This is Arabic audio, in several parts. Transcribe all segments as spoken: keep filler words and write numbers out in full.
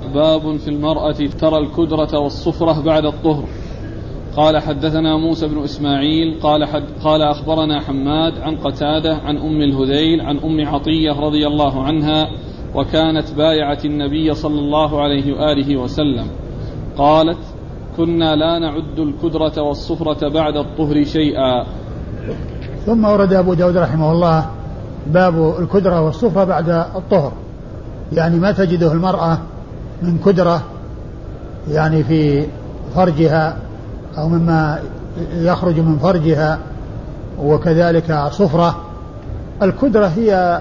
باب في المرأة ترى الكدرة والصفرة بعد الطهر. قال حدثنا موسى بن إسماعيل قال, حد قال أخبرنا حماد عن قتادة عن أم الهذيل عن أم عطية رضي الله عنها وكانت بايعة النبي صلى الله عليه وآله وسلم قالت كنا لا نعد الكدرة والصفرة بعد الطهر شيئا. ثم ورد أبو داود رحمه الله باب الكدرة والصفرة بعد الطهر، يعني ما تجده المرأة من كدرة يعني في فرجها أو مما يخرج من فرجها، وكذلك صفرة. الكدرة هي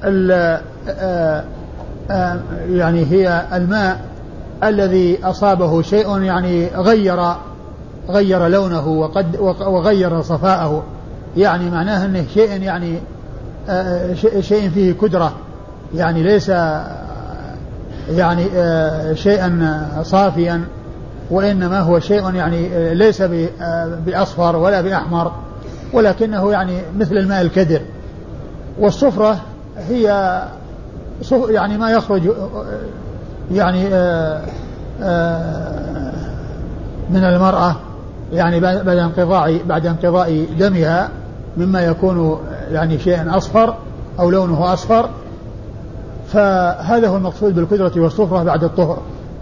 يعني هي الماء الذي أصابه شيء يعني غير غير لونه وقد وغير صفاءه، يعني معناه أنه شيء يعني شيء فيه كدرة، يعني ليس يعني شيئا صافيا، وإنما هو شيء يعني ليس بأصفر ولا بأحمر، ولكنه يعني مثل الماء الكدر. والصفرة هي يعني ما يخرج يعني من المرأة يعني بعد انقضاء بعد انقضاء دمها مما يكون يعني شيء أصفر أو لونه أصفر، فهذا هو المقصود بالكدرة والصفرة بعد الطهر.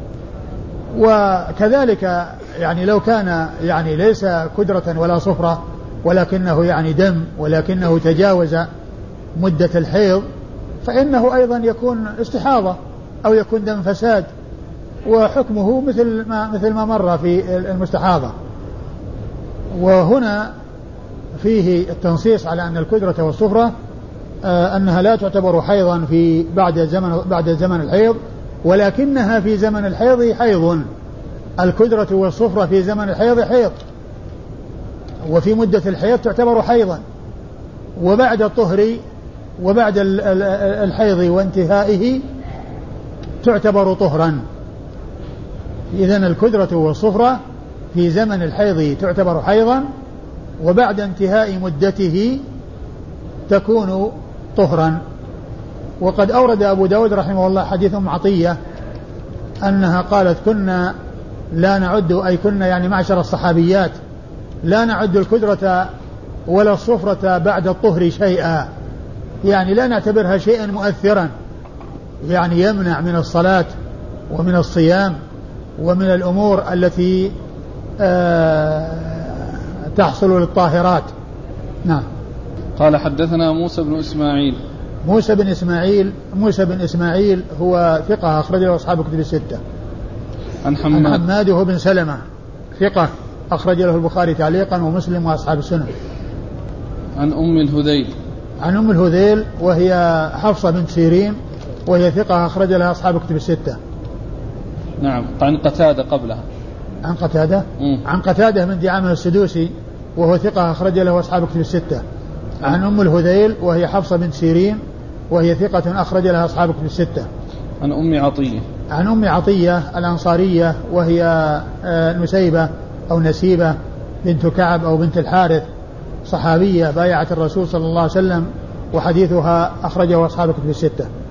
وكذلك يعني لو كان يعني ليس كدرة ولا صفرة ولكنه يعني دم ولكنه تجاوز مدة الحيض، فإنه أيضا يكون استحاضة أو يكون دم فساد، وحكمه مثل ما مثل ما مر في المستحاضة. وهنا فيه التنصيص على أن الكدرة والصفرة آه أنها لا تعتبر حيضا في بعد زمن بعد زمن الحيض، ولكنها في زمن الحيض حيض. الكدرة والصفرة في زمن الحيض حيض، وفي مدة الحيض تعتبر حيضا، وبعد الطهر وبعد الحيض وانتهائه تعتبر طهرا. إذن الكدرة والصفرة في زمن الحيض تعتبر حيضا، وبعد انتهاء مدته تكون طهرا. وقد أورد أبو داود رحمه الله حديث أم عطية أنها قالت كنا لا نعد، أي كنا يعني معشر الصحابيات لا نعد الكدرة ولا الصفرة بعد الطهر شيئا، يعني لا نعتبرها شيئا مؤثرا يعني يمنع من الصلاة ومن الصيام ومن الأمور التي آه تحصل للطاهرات. نعم. قال حدثنا موسى بن إسماعيل. موسى بن إسماعيل موسى بن إسماعيل هو ثقة أخرج له أصحاب الكتب الستة. عن حماد. عن حماد وهو بن سلمة ثقة أخرج له البخاري تعليقا ومسلم وأصحاب السنن. عن أم الهذيل. عن أم الهذيل وهي حفصة بنت سيرين وهي ثقة أخرج لها أصحاب الكتب الستة. نعم. عن قتادة قبلها. عن قتادة م. عن قتادة من دعامة السدوسي وهو ثقة أخرج له أصحاب الكتب الستة. عن أم الهذيل وهي حفصة بنت سيرين وهي ثقة أخرج لها أصحاب الكتب الستة. عن أم عطية. عن أم عطية الأنصارية وهي نسيبة أو نسيبة بنت كعب أو بنت الحارث، صحابية بايعة الرسول صلى الله عليه وسلم، وحديثها أخرجه أصحاب الكتب الستة.